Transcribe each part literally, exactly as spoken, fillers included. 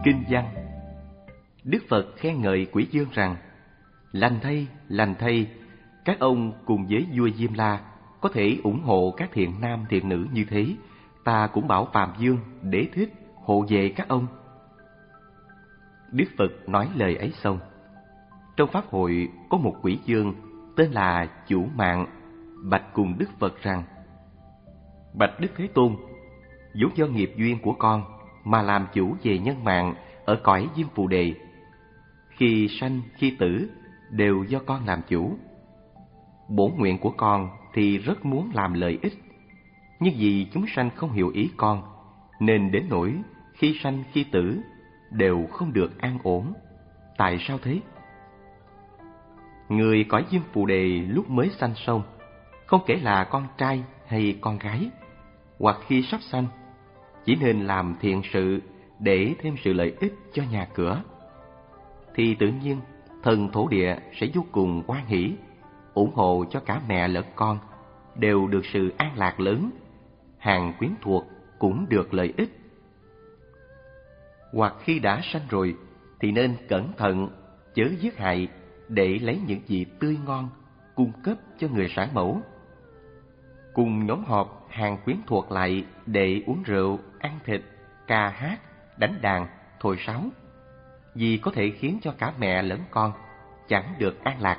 Kinh văn. Đức Phật khen ngợi Quỷ Dương rằng: lành thay, lành thay, các ông cùng với vua Diêm La có thể ủng hộ các thiện nam thiện nữ như thế, ta cũng bảo Phạm Dương Đế Thích hộ vệ các ông. Đức Phật nói lời ấy xong, trong pháp hội có một quỷ dương tên là Chủ Mạng bạch cùng Đức Phật rằng: bạch Đức Thế Tôn, vốn do nghiệp duyên của con mà làm chủ về nhân mạng ở cõi Diêm Phù Đề. Khi sanh khi tử đều do con làm chủ. Bổn nguyện của con thì rất muốn làm lợi ích, nhưng vì chúng sanh không hiểu ý con, nên đến nỗi khi sanh khi tử đều không được an ổn. Tại sao thế? Người cõi Diêm Phù Đề lúc mới sanh xong, không kể là con trai hay con gái, hoặc khi sắp sanh, chỉ nên làm thiện sự để thêm sự lợi ích cho nhà cửa, thì tự nhiên thần thổ địa sẽ vô cùng hoan hỷ, ủng hộ cho cả mẹ lẫn con đều được sự an lạc lớn, hàng quyến thuộc cũng được lợi ích. Hoặc khi đã sanh rồi thì nên cẩn thận, chớ giết hại, để lấy những gì tươi ngon cung cấp cho người sản mẫu. Cùng nhóm họp hàng quyến thuộc lại để uống rượu, ăn thịt, ca hát, đánh đàn, thổi sáo, vì có thể khiến cho cả mẹ lẫn con chẳng được an lạc.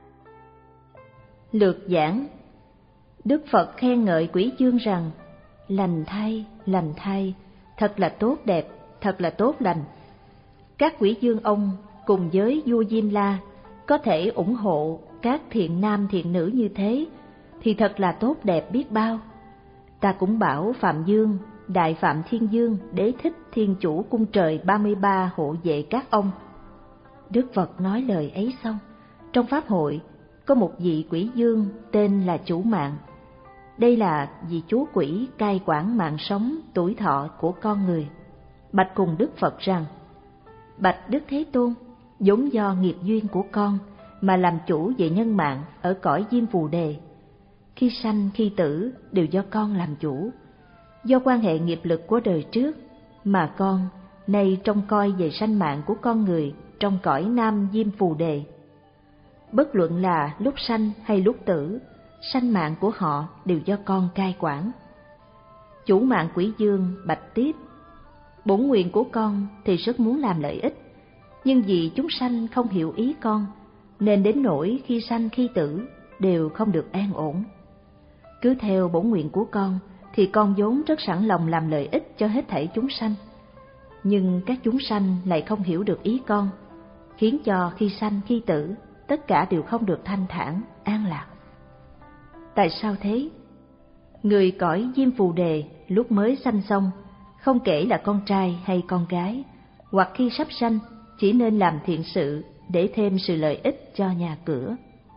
Lược giảng. Đức Phật khen ngợi Quỷ Dương rằng: lành thay, lành thay, thật là tốt đẹp, thật là tốt lành. Các quỷ dương ông cùng với vua Diêm La có thể ủng hộ các thiện nam thiện nữ như thế, thì thật là tốt đẹp biết bao. Ta cũng bảo Phạm Dương, Đại Phạm Thiên Dương, Đế Thích Thiên Chủ cung trời ba mươi ba hộ vệ các ông. Đức Phật nói lời ấy xong, trong pháp hội có một vị quỷ dương tên là Chủ Mạng. Đây là vị chú quỷ cai quản mạng sống, tuổi thọ của con người. Bạch cùng Đức Phật rằng: bạch Đức Thế Tôn, vốn do nghiệp duyên của con mà làm chủ về nhân mạng ở cõi Diêm Phù Đề. Khi sanh khi tử đều do con làm chủ. Do quan hệ nghiệp lực của đời trước mà con nay trông coi về sanh mạng của con người trong cõi Nam Diêm Phù Đề. Bất luận là lúc sanh hay lúc tử, sanh mạng của họ đều do con cai quản. Chủ Mạng Quỷ Dương bạch tiếp: bổn nguyện của con thì rất muốn làm lợi ích, nhưng vì chúng sanh không hiểu ý con, nên đến nỗi khi sanh khi tử đều không được an ổn. Cứ theo bổn nguyện của con thì con vốn rất sẵn lòng làm lợi ích cho hết thảy chúng sanh, nhưng các chúng sanh lại không hiểu được ý con, khiến cho khi sanh khi tử tất cả đều không được thanh thản, an lạc. Tại sao thế? Người cõi Diêm Phù Đề lúc mới sanh xong, không kể là con trai hay con gái, hoặc khi sắp sanh, chỉ nên làm thiện sự để thêm sự lợi ích cho nhà cửa.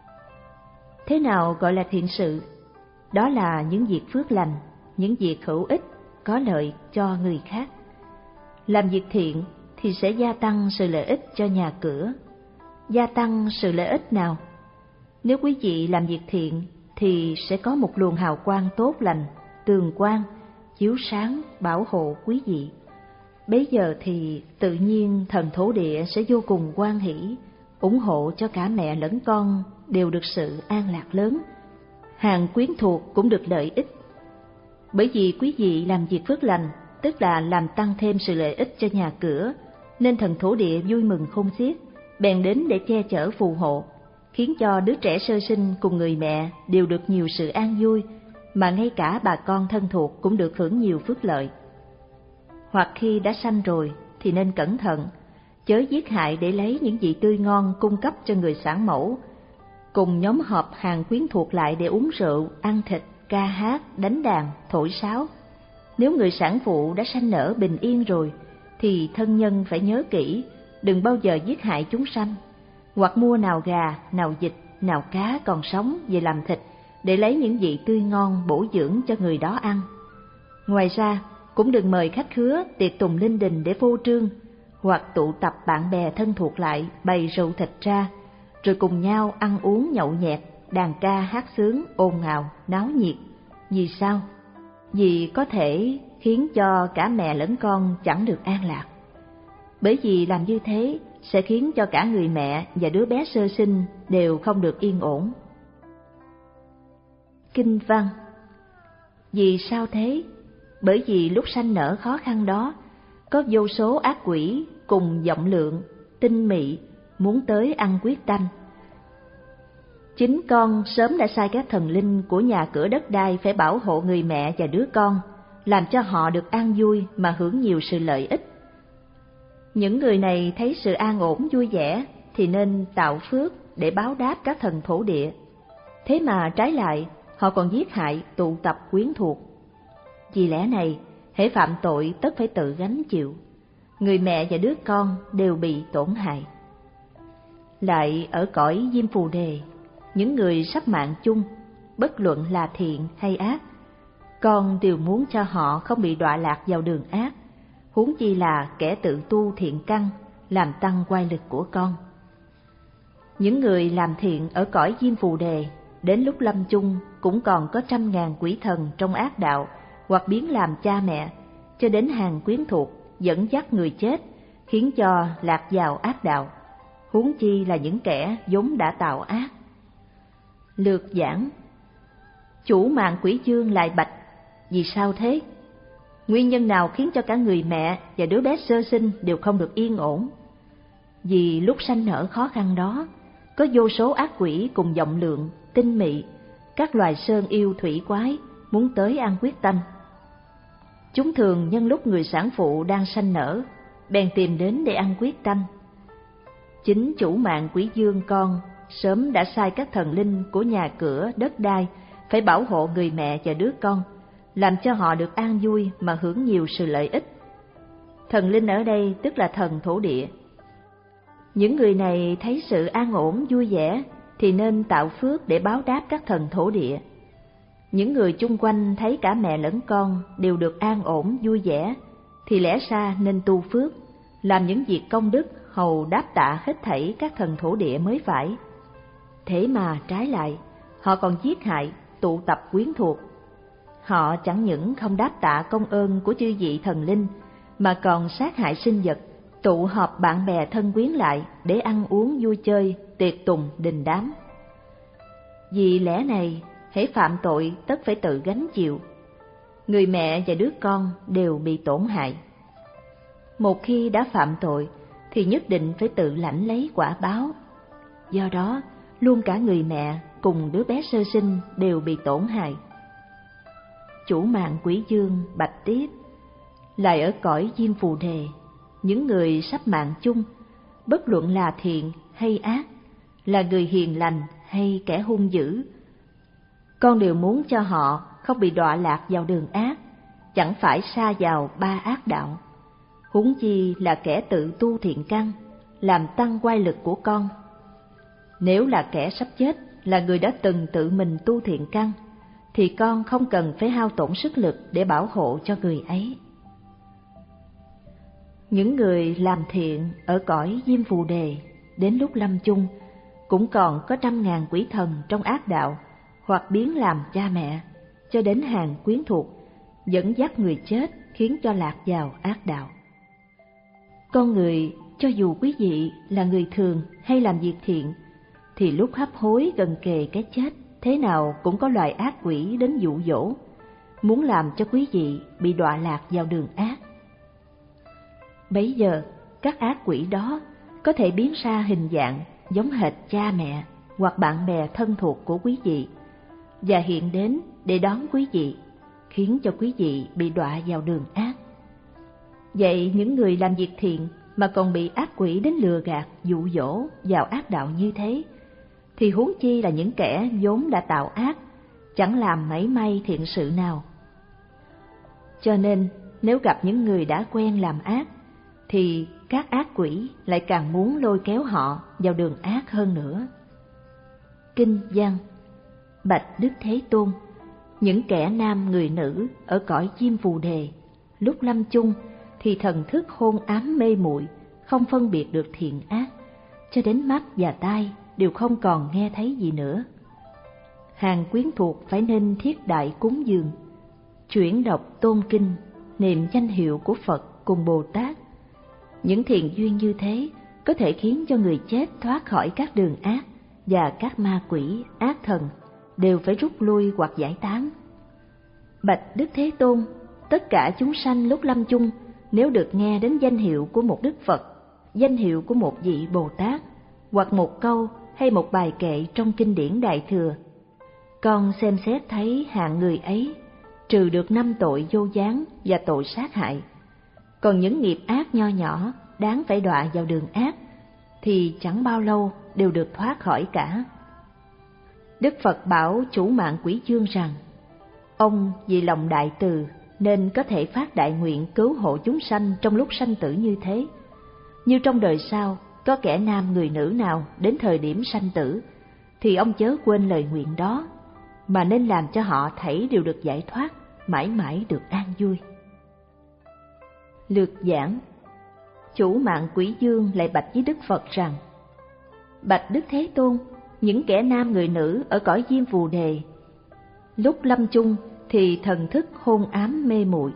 Thế nào gọi là thiện sự? Đó là những việc phước lành, những việc hữu ích, có lợi cho người khác. Làm việc thiện thì sẽ gia tăng sự lợi ích cho nhà cửa. Gia tăng sự lợi ích nào? Nếu quý vị làm việc thiện thì sẽ có một luồng hào quang tốt lành, tường quang, chiếu sáng, bảo hộ quý vị. Bấy giờ thì tự nhiên thần thổ địa sẽ vô cùng hoan hỷ, ủng hộ cho cả mẹ lẫn con đều được sự an lạc lớn, hàng quyến thuộc cũng được lợi ích. Bởi vì quý vị làm việc phước lành, tức là làm tăng thêm sự lợi ích cho nhà cửa, nên thần thổ địa vui mừng khôn xiết, bèn đến để che chở phù hộ, khiến cho đứa trẻ sơ sinh cùng người mẹ đều được nhiều sự an vui, mà ngay cả bà con thân thuộc cũng được hưởng nhiều phước lợi. Hoặc khi đã sanh rồi thì nên cẩn thận, chớ giết hại để lấy những vị tươi ngon cung cấp cho người sản mẫu, cùng nhóm họp hàng quyến thuộc lại để uống rượu, ăn thịt, ca hát, đánh đàn, thổi sáo. Nếu người sản phụ đã sanh nở bình yên rồi thì thân nhân phải nhớ kỹ, đừng bao giờ giết hại chúng sanh, hoặc mua nào gà, nào vịt, nào cá còn sống về làm thịt để lấy những vị tươi ngon bổ dưỡng cho người đó ăn. Ngoài ra, cũng đừng mời khách khứa tiệc tùng linh đình để phô trương, hoặc tụ tập bạn bè thân thuộc lại bày rượu thịt ra, rồi cùng nhau ăn uống nhậu nhẹt, đàn ca hát sướng, ồn ào, náo nhiệt. Vì sao? Vì có thể khiến cho cả mẹ lẫn con chẳng được an lạc. bởi vì làm như thế sẽ khiến cho cả người mẹ và đứa bé sơ sinh đều không được yên ổn. Kinh văn. Vì sao thế? Bởi vì lúc sanh nở khó khăn đó, có vô số ác quỷ cùng vọng lượng, tinh mị, muốn tới ăn quyết tanh. Chính con sớm đã sai các thần linh của nhà cửa đất đai phải bảo hộ người mẹ và đứa con, làm cho họ được an vui mà hưởng nhiều sự lợi ích. Những người này thấy sự an ổn vui vẻ thì nên tạo phước để báo đáp các thần thổ địa. Thế mà trái lại, họ còn giết hại, tụ tập quyến thuộc. Vì lẽ này, hễ phạm tội tất phải tự gánh chịu. Người mẹ và đứa con đều bị tổn hại. Lại ở cõi Diêm Phù Đề, những người sắp mạng chung, bất luận là thiện hay ác, con đều muốn cho họ không bị đọa lạc vào đường ác, huống chi là kẻ tự tu thiện căn, làm tăng oai lực của con. Những người làm thiện ở cõi Diêm Phù Đề, đến lúc lâm chung cũng còn có trăm ngàn quỷ thần trong ác đạo, hoặc biến làm cha mẹ, cho đến hàng quyến thuộc, dẫn dắt người chết, khiến cho lạc vào ác đạo, huống chi là những kẻ vốn đã tạo ác. Lược giảng. Chủ mạng Quỷ Dương lại bạch: vì sao thế? Nguyên nhân nào khiến cho cả người mẹ và đứa bé sơ sinh đều không được yên ổn? Vì lúc sanh nở khó khăn đó, có vô số ác quỷ cùng vọng lượng, tinh mị, các loài sơn yêu thủy quái muốn tới ăn huyết tanh. Chúng thường nhân lúc người sản phụ đang sanh nở, bèn tìm đến để ăn huyết tanh. Chính chủ mạng Quỷ Dương con sớm đã sai các thần linh của nhà cửa đất đai phải bảo hộ người mẹ và đứa con, làm cho họ được an vui mà hưởng nhiều sự lợi ích. Thần linh ở đây tức là thần thổ địa. Những người này thấy sự an ổn vui vẻ thì nên tạo phước để báo đáp các thần thổ địa. Những người chung quanh thấy cả mẹ lẫn con đều được an ổn vui vẻ thì lẽ ra nên tu phước, làm những việc công đức hầu đáp tạ hết thảy các thần thổ địa mới phải. Thế mà trái lại, họ còn giết hại, tụ tập quyến thuộc. Họ chẳng những không đáp tạ công ơn của chư vị thần linh, mà còn sát hại sinh vật, tụ họp bạn bè thân quyến lại để ăn uống vui chơi, tiệc tùng đình đám. Vì lẽ này, hễ phạm tội tất phải tự gánh chịu. Người mẹ và đứa con đều bị tổn hại. Một khi đã phạm tội thì nhất định phải tự lãnh lấy quả báo. Do đó, luôn cả người mẹ cùng đứa bé sơ sinh đều bị tổn hại. Chủ mạng Quỷ Dương bạch tiếp: lại ở cõi Diêm Phù Đề, những người sắp mạng chung, bất luận là thiện hay ác, là người hiền lành hay kẻ hung dữ, con đều muốn cho họ không bị đọa lạc vào đường ác, chẳng phải sa vào ba ác đạo, huống chi là kẻ tự tu thiện căn, làm tăng oai lực của con. Nếu là kẻ sắp chết, là người đã từng tự mình tu thiện căn, thì con không cần phải hao tổn sức lực để bảo hộ cho người ấy. Những người làm thiện ở cõi Diêm Phù Đề, đến lúc lâm chung, cũng còn có trăm ngàn quỷ thần trong ác đạo, hoặc biến làm cha mẹ, cho đến hàng quyến thuộc, dẫn dắt người chết khiến cho lạc vào ác đạo. Con người, cho dù quý vị là người thường hay làm việc thiện, thì lúc hấp hối gần kề cái chết, thế nào cũng có loài ác quỷ đến dụ dỗ, muốn làm cho quý vị bị đọa lạc vào đường ác. Bấy giờ, các ác quỷ đó có thể biến ra hình dạng giống hệt cha mẹ hoặc bạn bè thân thuộc của quý vị, và hiện đến để đón quý vị, khiến cho quý vị bị đọa vào đường ác. Vậy những người làm việc thiện mà còn bị ác quỷ đến lừa gạt, dụ dỗ vào ác đạo như thế, thì huống chi là những kẻ vốn đã tạo ác, chẳng làm mảy may thiện sự nào. Cho nên, nếu gặp những người đã quen làm ác, thì các ác quỷ lại càng muốn lôi kéo họ vào đường ác hơn nữa. Kinh văn. Bạch Đức Thế Tôn, những kẻ nam người nữ ở cõi Diêm Phù Đề, lúc lâm chung thì thần thức hôn ám mê muội, không phân biệt được thiện ác, cho đến mắt và tai đều không còn nghe thấy gì nữa. Hàng quyến thuộc phải nên thiết đại cúng dường, chuyển đọc tôn kinh, niệm danh hiệu của Phật cùng Bồ Tát. Những thiện duyên như thế có thể khiến cho người chết thoát khỏi các đường ác, và các ma quỷ, ác thần đều phải rút lui hoặc giải tán. Bạch Đức Thế Tôn, tất cả chúng sanh lúc lâm chung nếu được nghe đến danh hiệu của một Đức Phật, danh hiệu của một vị Bồ Tát, hoặc một câu hay một bài kệ trong kinh điển Đại Thừa, con xem xét thấy hạng người ấy trừ được năm tội vô gián và tội sát hại. Còn những nghiệp ác nho nhỏ đáng phải đọa vào đường ác thì chẳng bao lâu đều được thoát khỏi cả. Đức Phật bảo chủ mạng Quỷ Dương rằng, ông vì lòng đại từ nên có thể phát đại nguyện cứu hộ chúng sanh trong lúc sanh tử như thế. Như trong đời sau có kẻ nam người nữ nào đến thời điểm sanh tử, thì ông chớ quên lời nguyện đó, mà nên làm cho họ thảy đều được giải thoát, mãi mãi được an vui. Lược giảng. Chủ mạng Quỷ Dương lại bạch với Đức Phật rằng, bạch Đức Thế Tôn, những kẻ nam người nữ ở cõi Diêm Phù Đề, lúc lâm chung thì thần thức hôn ám mê muội.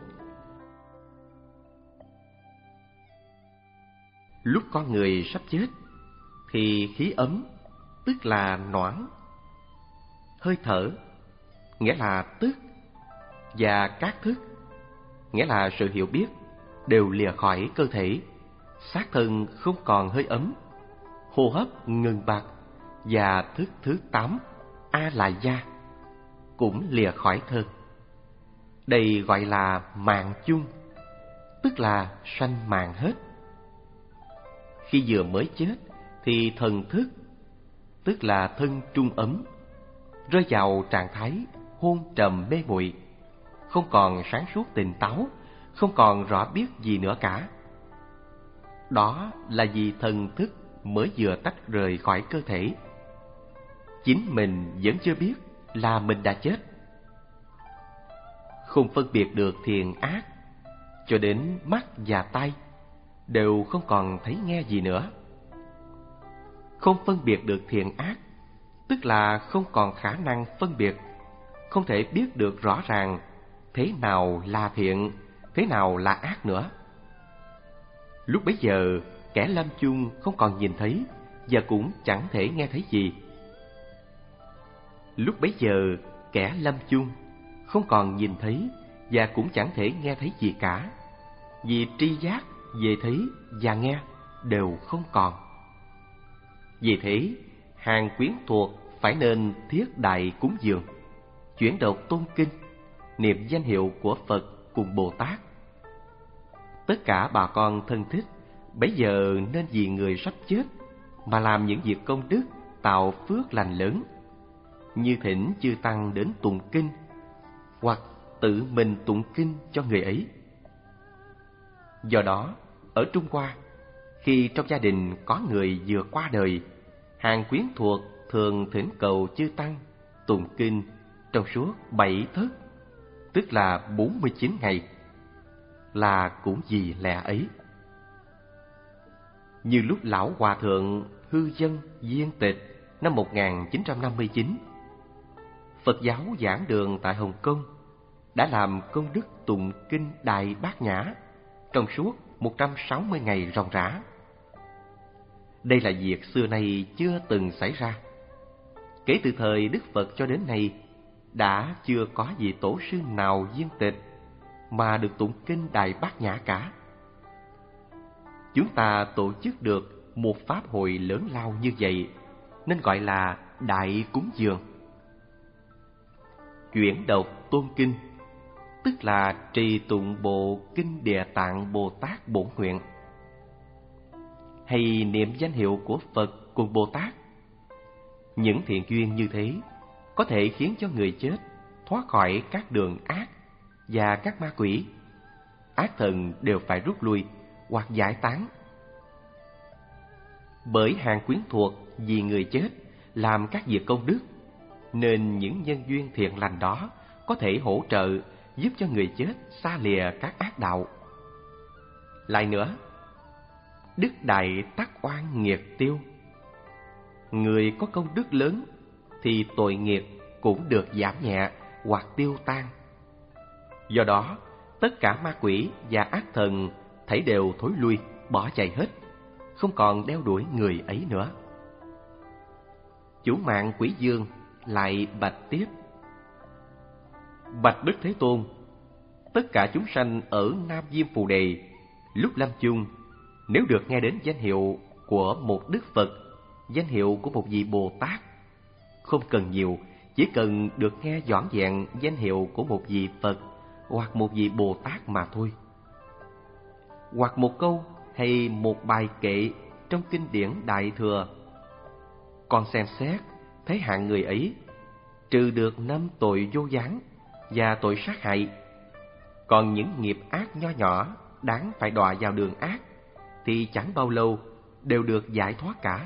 Lúc con người sắp chết thì khí ấm, tức là noãn, hơi thở, nghĩa là tức, và các thức, nghĩa là sự hiểu biết, đều lìa khỏi cơ thể, xác thân không còn hơi ấm, hô hấp ngừng bặt, và thức thứ tám, a la gia, cũng lìa khỏi thân. Đây gọi là mạng chung, tức là sanh mạng hết. Khi vừa mới chết thì thần thức, tức là thân trung ấm, rơi vào trạng thái hôn trầm mê muội, không còn sáng suốt tỉnh táo, không còn rõ biết gì nữa cả. Đó là vì thần thức mới vừa tách rời khỏi cơ thể. Chính mình vẫn chưa biết là mình đã chết. Không phân biệt được thiện ác, cho đến mắt và tai đều không còn thấy nghe gì nữa. Không phân biệt được thiện ác, tức là không còn khả năng phân biệt, không thể biết được rõ ràng thế nào là thiện, thế nào là ác nữa. Lúc bấy giờ, kẻ lâm chung không còn nhìn thấy và cũng chẳng thể nghe thấy gì. Lúc bấy giờ, kẻ lâm chung không còn nhìn thấy và cũng chẳng thể nghe thấy gì cả, vì tri giác về thấy và nghe đều không còn. Vì thế, hàng quyến thuộc phải nên thiết đại cúng dường, chuyển đọc tôn kinh, niệm danh hiệu của Phật cùng Bồ Tát. Tất cả bà con thân thích bấy giờ nên vì người sắp chết mà làm những việc công đức, tạo phước lành lớn, như thỉnh chư tăng đến tụng kinh, hoặc tự mình tụng kinh cho người ấy. Do đó, ở Trung Hoa, khi trong gia đình có người vừa qua đời, hàng quyến thuộc thường thỉnh cầu chư tăng tụng kinh trong suốt bảy thất, tức là bốn mươi chín ngày, là cũng vì lẽ ấy. Như lúc lão hòa thượng Hư Dân Viên Tịch năm một nghìn chín trăm năm mươi chín, Phật giáo giảng đường tại Hồng Kông đã làm công đức tụng kinh Đại Bát Nhã trong suốt một trăm sáu mươi ngày ròng rã. Đây là việc xưa nay chưa từng xảy ra. Kể từ thời Đức Phật cho đến nay, đã chưa có vị tổ sư nào viên tịch mà được tụng kinh Đại Bát Nhã cả. Chúng ta tổ chức được một pháp hội lớn lao như vậy nên gọi là Đại Cúng Dường. Chuyển đọc tôn kinh, tức là trì tụng bộ kinh Địa Tạng Bồ Tát bổn nguyện, hay niệm danh hiệu của Phật cùng Bồ Tát. Những thiện duyên như thế có thể khiến cho người chết thoát khỏi các đường ác và các ma quỷ, ác thần đều phải rút lui hoặc giải tán. Bởi hàng quyến thuộc vì người chết làm các việc công đức, nên những nhân duyên thiện lành đó có thể hỗ trợ giúp cho người chết xa lìa các ác đạo. Lại nữa, đức đại tắc oan nghiệt tiêu. Người có công đức lớn thì tội nghiệp cũng được giảm nhẹ hoặc tiêu tan. Do đó, tất cả ma quỷ và ác thần thảy đều thối lui, bỏ chạy hết, không còn đeo đuổi người ấy nữa. Chủ mạng Quỷ Dương lại bạch tiếp: Bạch Đức Thế Tôn, tất cả chúng sanh ở Nam Diêm Phù Đề lúc lâm chung, nếu được nghe đến danh hiệu của một Đức Phật, danh hiệu của một vị Bồ Tát, không cần nhiều, chỉ cần được nghe vỏn vẹn danh hiệu của một vị Phật hoặc một vị Bồ Tát mà thôi, hoặc một câu hay một bài kệ trong kinh điển Đại Thừa, con xem xét thấy hạng người ấy trừ được năm tội vô gián và tội sát hại, còn những nghiệp ác nho nhỏ đáng phải đọa vào đường ác thì chẳng bao lâu đều được giải thoát cả.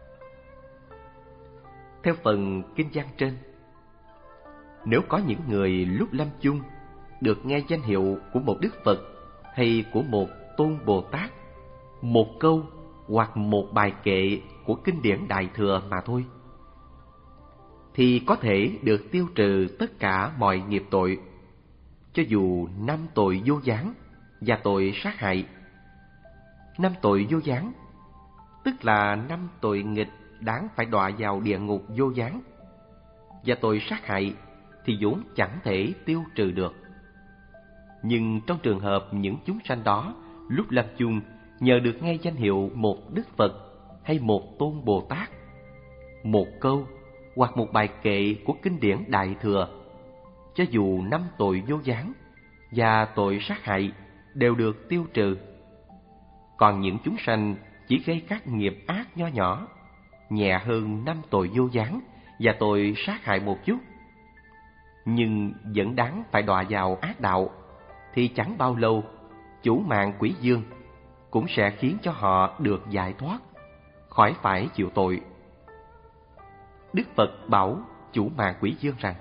Theo phần kinh văn trên, nếu có những người lúc lâm chung được nghe danh hiệu của một Đức Phật hay của một Tôn Bồ Tát, một câu hoặc một bài kệ của kinh điển Đại Thừa mà thôi, thì có thể được tiêu trừ tất cả mọi nghiệp tội, cho dù năm tội vô gián và tội sát hại. Năm tội vô gián tức là năm tội nghịch đáng phải đọa vào địa ngục vô gián, và tội sát hại thì vốn chẳng thể tiêu trừ được. Nhưng trong trường hợp những chúng sanh đó lúc lâm chung nhờ được nghe danh hiệu một Đức Phật hay một Tôn Bồ Tát, một câu hoặc một bài kệ của kinh điển Đại Thừa, cho dù năm tội vô gián và tội sát hại đều được tiêu trừ. Còn những chúng sanh chỉ gây các nghiệp ác nho nhỏ, nhẹ hơn năm tội vô gián và tội sát hại một chút, nhưng vẫn đáng phải đọa vào ác đạo, thì chẳng bao lâu chủ mạng Quỷ Dương cũng sẽ khiến cho họ được giải thoát, khỏi phải chịu tội. Đức Phật bảo chủ mạng Quỷ Dương rằng: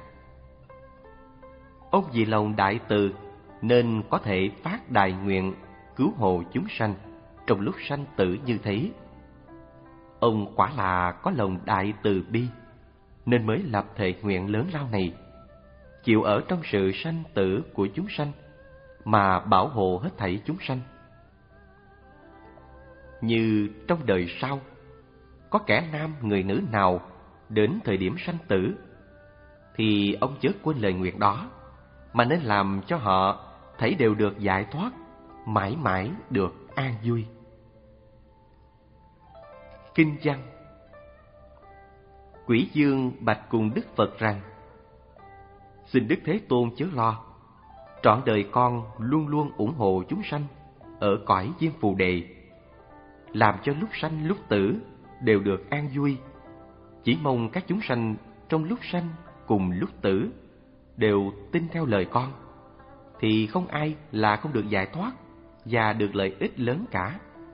ông vì lòng đại từ nên có thể phát đại nguyện cứu hộ chúng sanh trong lúc sanh tử như thế. Ông quả là có lòng đại từ bi nên mới lập thệ nguyện lớn lao này, chịu ở trong sự sanh tử của chúng sanh mà bảo hộ hết thảy chúng sanh. Như trong đời sau, có kẻ nam người nữ nào đến thời điểm sanh tử, thì ông chớ quên lời nguyện đó, mà nên làm cho họ thấy đều được giải thoát, mãi mãi được an vui. Kinh văn: Quỷ Dương bạch cùng Đức Phật rằng: xin Đức Thế Tôn chớ lo, trọn đời con luôn luôn ủng hộ chúng sanh ở cõi Diêm Phù Đề, làm cho lúc sanh lúc tử đều được an vui. Chỉ mong các chúng sanh trong lúc sanh cùng lúc tử đều tin theo lời con, thì không ai là không được giải thoát và được lợi ích lớn cả.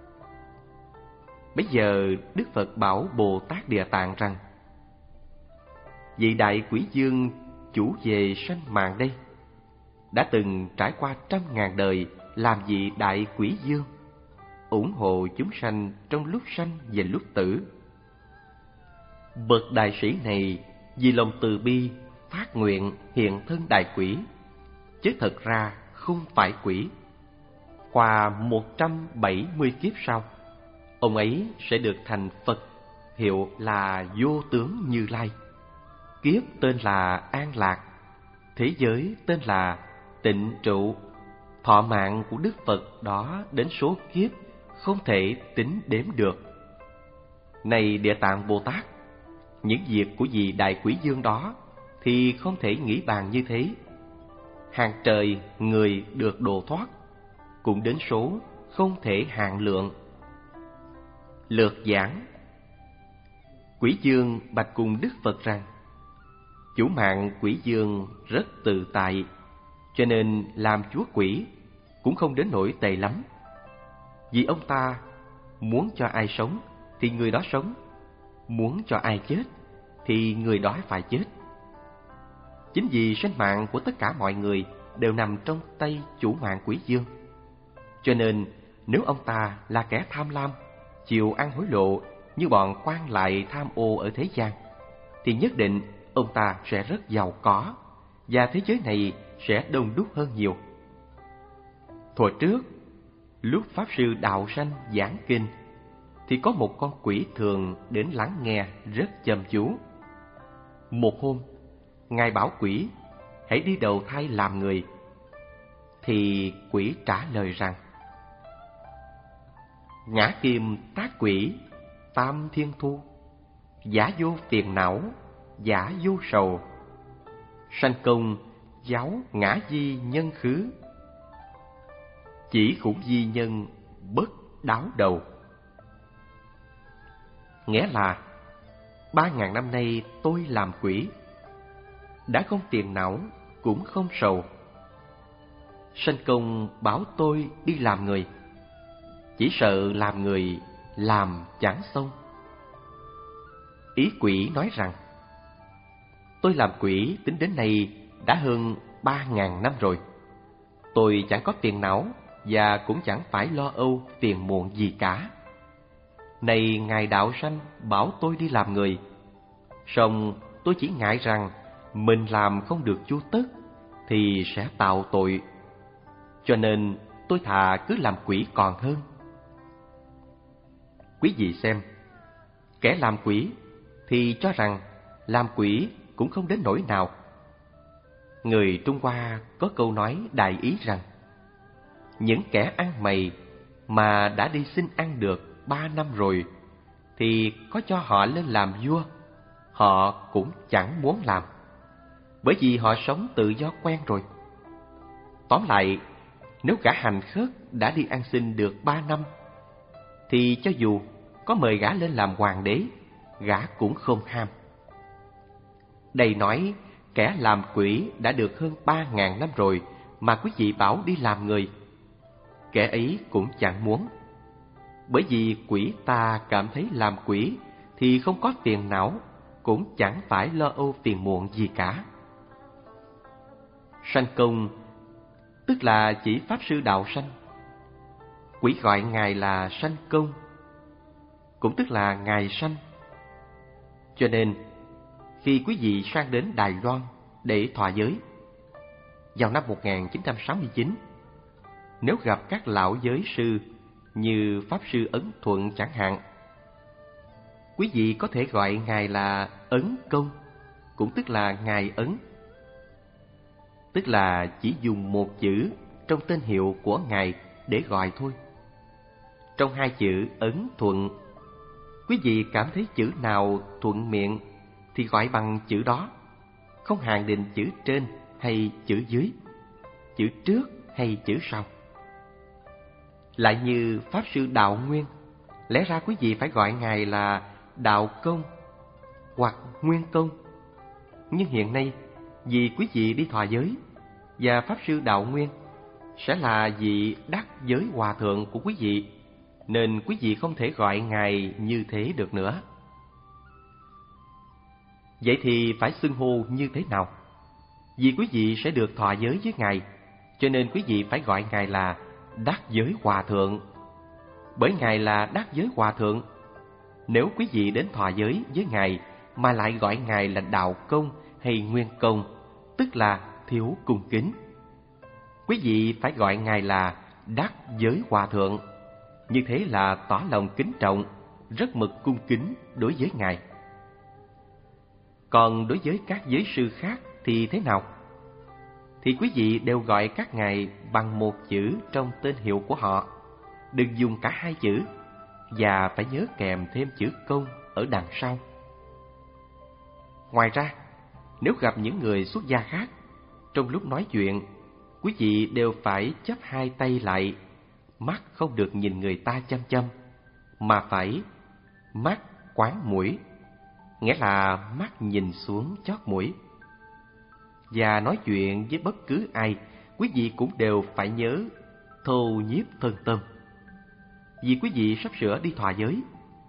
Bây giờ Đức Phật bảo Bồ Tát Địa Tạng rằng: vị đại Quỷ Dương chủ về sanh mạng đây, đã từng trải qua trăm ngàn đời làm vị đại Quỷ Dương, ủng hộ chúng sanh trong lúc sanh và lúc tử. Bậc đại sĩ này vì lòng từ bi phát nguyện hiện thân đại quỷ, chứ thật ra không phải quỷ. Qua một trăm bảy mươi kiếp sau, ông ấy sẽ được thành Phật, hiệu là Vô Tướng Như Lai. Kiếp tên là An Lạc, thế giới tên là Tịnh Trụ. Thọ mạng của Đức Phật đó đến số kiếp không thể tính đếm được. Này Địa Tạng Bồ Tát, những việc của vị đại Quỷ Dương đó thì không thể nghĩ bàn như thế. Hàng trời người được độ thoát cũng đến số không thể hạn lượng. Lược giảng: Quỷ Dương bạch cùng Đức Phật rằng: chủ mạng Quỷ Dương rất tự tại, cho nên làm chúa quỷ cũng không đến nỗi tệ lắm. Vì ông ta muốn cho ai sống thì người đó sống, muốn cho ai chết thì người đó phải chết. Chính vì sinh mạng của tất cả mọi người đều nằm trong tay chủ mạng Quỷ Dương, cho nên nếu ông ta là kẻ tham lam, chịu ăn hối lộ như bọn quan lại tham ô ở thế gian, thì nhất định ông ta sẽ rất giàu có, và thế giới này sẽ đông đúc hơn nhiều. Thuở trước, lúc Pháp Sư Đạo Sanh giảng kinh, thì có một con quỷ thường đến lắng nghe rất chăm chú. Một hôm, Ngài bảo quỷ hãy đi đầu thai làm người. Thì quỷ trả lời rằng: ngã kim tác quỷ, tam thiên thu, giả vô phiền não, giả vô sầu, sanh công giáo ngã di nhân khứ, chỉ khủng di nhân bất đáo đầu. Nghĩa là ba ngàn năm nay tôi làm quỷ, đã không phiền não cũng không sầu. Sanh công bảo tôi đi làm người, chỉ sợ làm người làm chẳng xong. Ý quỷ nói rằng: tôi làm quỷ tính đến nay đã hơn ba ngàn năm rồi. Tôi chẳng có phiền não và cũng chẳng phải lo âu phiền muộn gì cả. Này Ngài Đạo Sanh bảo tôi đi làm người, song tôi chỉ ngại rằng mình làm không được chu tất thì sẽ tạo tội, cho nên tôi thà cứ làm quỷ còn hơn. Quý vị xem, kẻ làm quỷ thì cho rằng làm quỷ cũng không đến nỗi nào. Người Trung Hoa có câu nói đại ý rằng: những kẻ ăn mày mà đã đi xin ăn được ba năm rồi, thì có cho họ lên làm vua, họ cũng chẳng muốn làm, bởi vì họ sống tự do quen rồi. Tóm lại, nếu gã hành khất đã đi ăn xin được ba năm, thì cho dù có mời gã lên làm hoàng đế, gã cũng không ham. Đây nói kẻ làm quỷ đã được hơn ba ngàn năm rồi mà quý vị bảo đi làm người, kẻ ấy cũng chẳng muốn. Bởi vì quỷ ta cảm thấy làm quỷ thì không có phiền não, cũng chẳng phải lo âu phiền muộn gì cả. Sanh công tức là chỉ Pháp Sư Đạo Sanh. Quỷ gọi Ngài là Sanh Công, cũng tức là Ngài Sanh. Cho nên khi quý vị sang đến Đài Loan để thọ giới vào năm một nghìn chín trăm sáu mươi chín, nếu gặp các lão giới sư như Pháp Sư Ấn Thuận chẳng hạn, quý vị có thể gọi Ngài là Ấn Công, cũng tức là Ngài Ấn. Tức là chỉ dùng một chữ trong tên hiệu của Ngài để gọi thôi. Trong hai chữ Ấn Thuận, quý vị cảm thấy chữ nào thuận miệng thì gọi bằng chữ đó, không hạn định chữ trên hay chữ dưới, chữ trước hay chữ sau. Lại như Pháp Sư Đạo Nguyên, lẽ ra quý vị phải gọi Ngài là Đạo Công hoặc Nguyên Công. Nhưng hiện nay, vì quý vị đi thọ giới, và Pháp Sư Đạo Nguyên sẽ là vị đắc giới hòa thượng của quý vị, nên quý vị không thể gọi Ngài như thế được nữa. Vậy thì phải xưng hô như thế nào? Vì quý vị sẽ được thọ giới với Ngài, cho nên quý vị phải gọi Ngài là đắc giới hòa thượng. Bởi Ngài là đắc giới hòa thượng, nếu quý vị đến thọ giới với Ngài mà lại gọi Ngài là Đạo Công hay Nguyên Công, tức là thiếu cung kính. Quý vị phải gọi Ngài là đắc giới hòa thượng, như thế là tỏ lòng kính trọng, rất mực cung kính đối với Ngài. Còn đối với các giới sư khác thì thế nào? Thì quý vị đều gọi các ngài bằng một chữ trong tên hiệu của họ, đừng dùng cả hai chữ, và phải nhớ kèm thêm chữ công ở đằng sau. Ngoài ra, nếu gặp những người xuất gia khác, trong lúc nói chuyện, quý vị đều phải chắp hai tay lại, mắt không được nhìn người ta chăm chăm, mà phải mắt quán mũi, nghĩa là mắt nhìn xuống chót mũi. Và nói chuyện với bất cứ ai, quý vị cũng đều phải nhớ thô nhiếp thân tâm, vì quý vị sắp sửa đi thọ giới.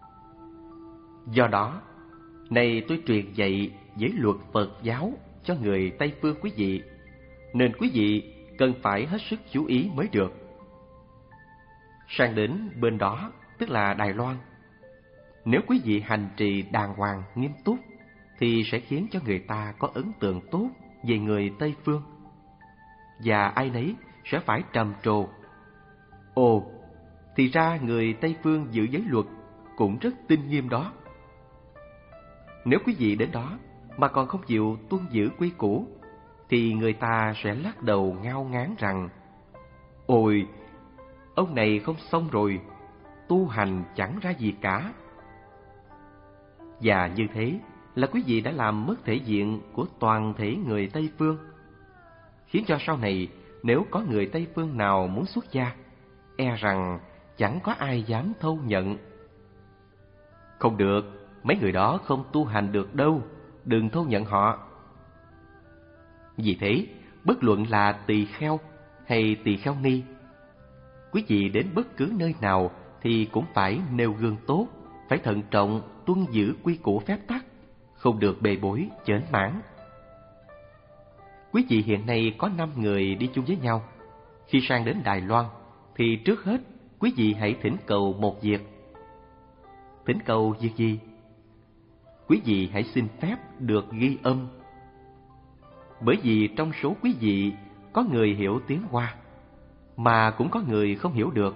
Do đó, này tôi truyền dạy giới luật Phật giáo cho người Tây phương quý vị, nên quý vị cần phải hết sức chú ý mới được. Sang đến bên đó, tức là Đài Loan, nếu quý vị hành trì đàng hoàng nghiêm túc, thì sẽ khiến cho người ta có ấn tượng tốt về người Tây phương, và ai nấy sẽ phải trầm trồ: ồ, Thì ra người Tây Phương giữ giới luật cũng rất tinh nghiêm đó. Nếu quý vị đến đó mà còn không chịu tuân giữ quy củ, thì người ta sẽ lắc đầu ngao ngán rằng: ôi, ông này không xong rồi, tu hành chẳng ra gì cả. Và như thế là quý vị đã làm mất thể diện của toàn thể người Tây Phương, khiến cho sau này nếu có người Tây Phương nào muốn xuất gia, e rằng chẳng có ai dám thâu nhận. Không được, mấy người đó không tu hành được đâu, đừng thâu nhận họ. Vì thế, bất luận là tỳ kheo hay tỳ kheo ni, quý vị đến bất cứ nơi nào thì cũng phải nêu gương tốt, phải thận trọng tuân giữ quy củ phép tắc, không được bề bối, chểnh mãn. Quý vị hiện nay có năm người đi chung với nhau. Khi sang đến Đài Loan, thì trước hết quý vị hãy thỉnh cầu một việc. Thỉnh cầu việc gì? Quý vị hãy xin phép được ghi âm. Bởi vì trong số quý vị có người hiểu tiếng Hoa, mà cũng có người không hiểu được.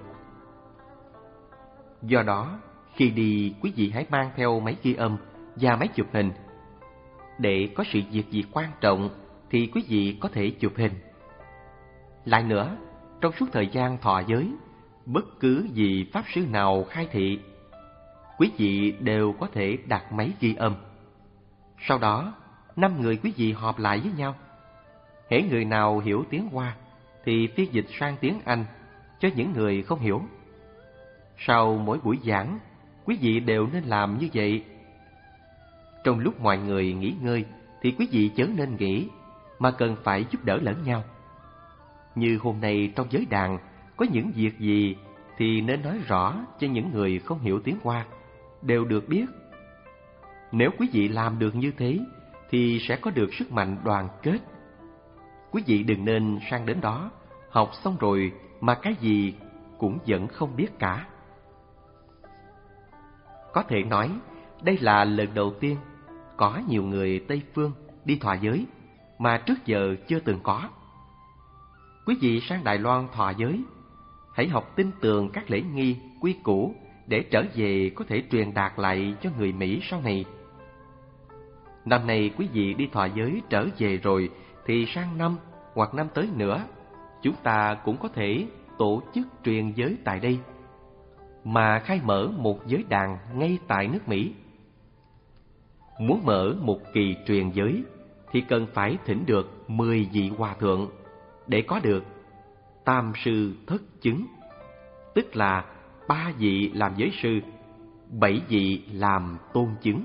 Do đó, khi đi, quý vị hãy mang theo máy ghi âm và máy chụp hình. Để có sự việc gì quan trọng thì quý vị có thể chụp hình. Lại nữa, trong suốt thời gian thọ giới, bất cứ vị pháp sư nào khai thị, quý vị đều có thể đặt máy ghi âm. Sau đó, năm người quý vị họp lại với nhau. Hễ người nào hiểu tiếng Hoa thì phiên dịch sang tiếng Anh cho những người không hiểu. Sau mỗi buổi giảng, quý vị đều nên làm như vậy. Trong lúc mọi người nghỉ ngơi thì quý vị chớ nên nghỉ, mà cần phải giúp đỡ lẫn nhau. Như hôm nay trong giới đàn có những việc gì thì nên nói rõ cho những người không hiểu tiếng Hoa đều được biết. Nếu quý vị làm được như thế thì sẽ có được sức mạnh đoàn kết. Quý vị đừng nên sang đến đó học xong rồi mà cái gì cũng vẫn không biết cả. Có thể nói đây là lần đầu tiên có nhiều người Tây Phương đi thọ giới mà trước giờ chưa từng có. Quý vị sang Đài Loan thọ giới, hãy học tin tường các lễ nghi, quy củ để trở về có thể truyền đạt lại cho người Mỹ sau này. Năm nay quý vị đi thọ giới trở về rồi thì sang năm hoặc năm tới nữa, chúng ta cũng có thể tổ chức truyền giới tại đây, mà khai mở một giới đàn ngay tại nước Mỹ. Muốn mở một kỳ truyền giới thì cần phải thỉnh được mười vị hòa thượng để có được tam sư thất chứng, tức là ba vị làm giới sư, bảy vị làm tôn chứng.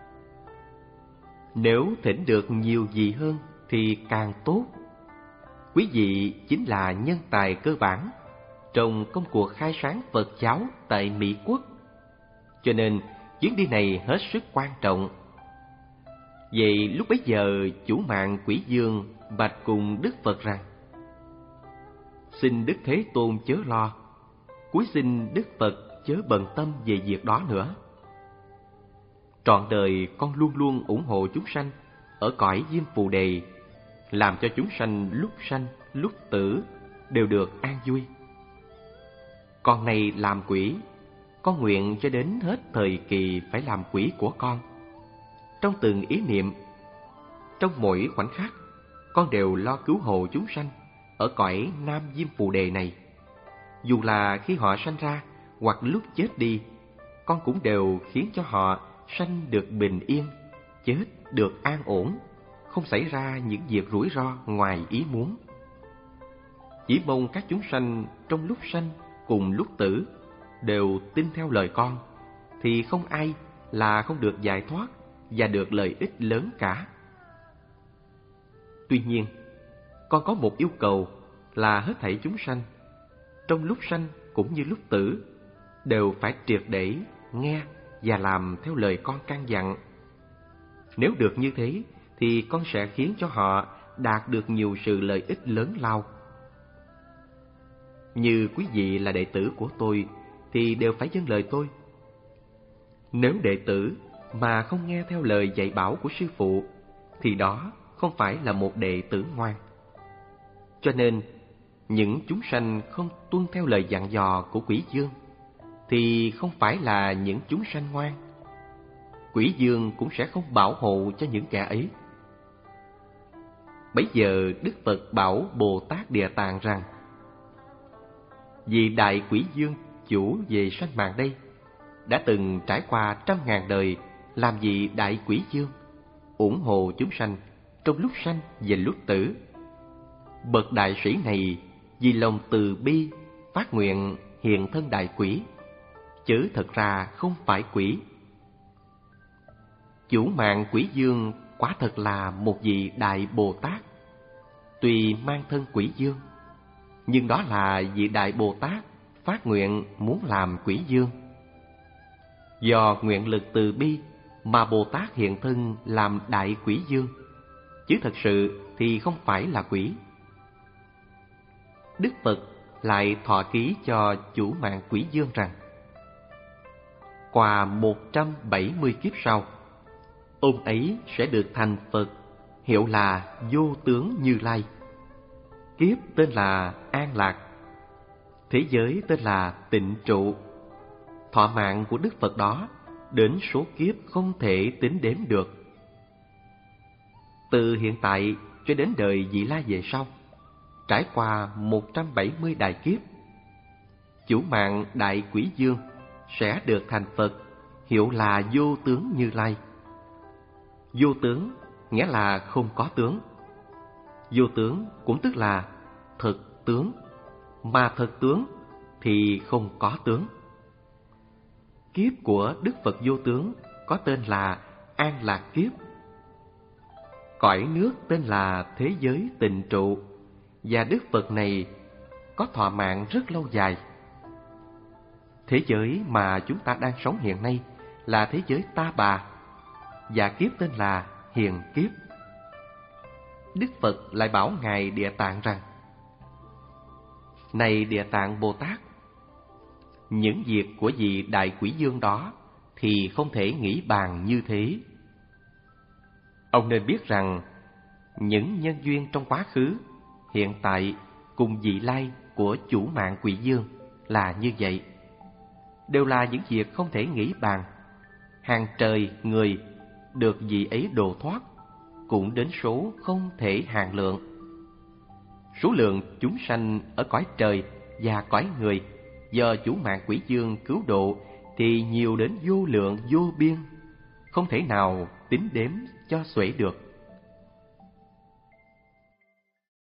Nếu thỉnh được nhiều vị hơn thì càng tốt. Quý vị chính là nhân tài cơ bản trong công cuộc khai sáng Phật giáo tại Mỹ Quốc, cho nên chuyến đi này hết sức quan trọng. Vậy lúc bấy giờ, chủ mạng Quỷ Dương bạch cùng Đức Phật rằng: xin Đức Thế Tôn chớ lo, cúi xin Đức Phật chớ bận tâm về việc đó nữa. Trọn đời con luôn luôn ủng hộ chúng sanh ở cõi Diêm Phù Đề, làm cho chúng sanh lúc sanh lúc tử đều được an vui. Con này làm quỷ, con nguyện cho đến hết thời kỳ phải làm quỷ của con. Trong từng ý niệm, trong mỗi khoảnh khắc, con đều lo cứu hộ chúng sanh ở cõi Nam Diêm Phù Đề này. Dù là khi họ sanh ra hoặc lúc chết đi, con cũng đều khiến cho họ sanh được bình yên, chết được an ổn, không xảy ra những việc rủi ro ngoài ý muốn. Chỉ mong các chúng sanh trong lúc sanh cùng lúc tử đều tin theo lời con, thì không ai là không được giải thoát và được lợi ích lớn cả. Tuy nhiên, con có một yêu cầu là hết thảy chúng sanh, trong lúc sanh cũng như lúc tử, đều phải triệt để nghe và làm theo lời con căn dặn. Nếu được như thế, thì con sẽ khiến cho họ đạt được nhiều sự lợi ích lớn lao. Như quý vị là đệ tử của tôi, thì đều phải vâng lời tôi. Nếu đệ tử mà không nghe theo lời dạy bảo của sư phụ, thì đó không phải là một đệ tử ngoan. Cho nên, những chúng sanh không tuân theo lời dặn dò của Quỷ Dương thì không phải là những chúng sanh ngoan. Quỷ dương cũng sẽ không bảo hộ cho những kẻ ấy. Bấy giờ Đức Phật bảo Bồ Tát Địa Tạng rằng: vì đại quỷ dương chủ về sanh mạng đây đã từng trải qua trăm ngàn đời làm vị đại quỷ dương, ủng hộ chúng sanh trong lúc sanh và lúc tử. Bậc đại sĩ này vì lòng từ bi phát nguyện hiện thân đại quỷ, chứ thật ra không phải quỷ. Chủ mạng quỷ dương quả thật là một vị đại Bồ Tát, tuy mang thân quỷ dương, nhưng đó là vị đại Bồ Tát phát nguyện muốn làm quỷ dương. Do nguyện lực từ bi mà Bồ Tát hiện thân làm đại quỷ dương, chứ thật sự thì không phải là quỷ. Đức Phật lại thọ ký cho chủ mạng quỷ dương rằng: qua một trăm bảy mươi kiếp sau, ông ấy sẽ được thành Phật, hiệu là Vô Tướng Như Lai. Kiếp tên là An Lạc, thế giới tên là Tịnh Trụ. Thọ mạng của Đức Phật đó đến số kiếp không thể tính đếm được. Từ hiện tại cho đến đời Vị La về sau, trải qua một trăm bảy mươi đại kiếp, chủ mạng đại quỷ dương sẽ được thành Phật, hiệu là Vô Tướng Như Lai. Vô tướng nghĩa là không có tướng. Vô tướng cũng tức là thực tướng, mà thực tướng thì không có tướng. Kiếp của Đức Phật Vô Tướng có tên là An Lạc Kiếp. Cõi nước tên là thế giới Tịnh Trụ, và Đức Phật này có thọ mạng rất lâu dài. Thế giới mà chúng ta đang sống hiện nay là thế giới Ta Bà, và kiếp tên là Hiền Kiếp. Đức Phật lại bảo Ngài Địa Tạng rằng: này Địa Tạng Bồ Tát, những việc của vị đại quỷ dương đó thì không thể nghĩ bàn như thế. Ông nên biết rằng những nhân duyên trong quá khứ, hiện tại cùng vị lai của chủ mạng quỷ dương là như vậy, đều là những việc không thể nghĩ bàn. Hàng trời người được vị ấy độ thoát cũng đến số không thể hạn lượng. Số lượng chúng sanh ở cõi trời và cõi người do chủ mạng quỷ dương cứu độ thì nhiều đến vô lượng vô biên, không thể nào tính đếm cho xuể được.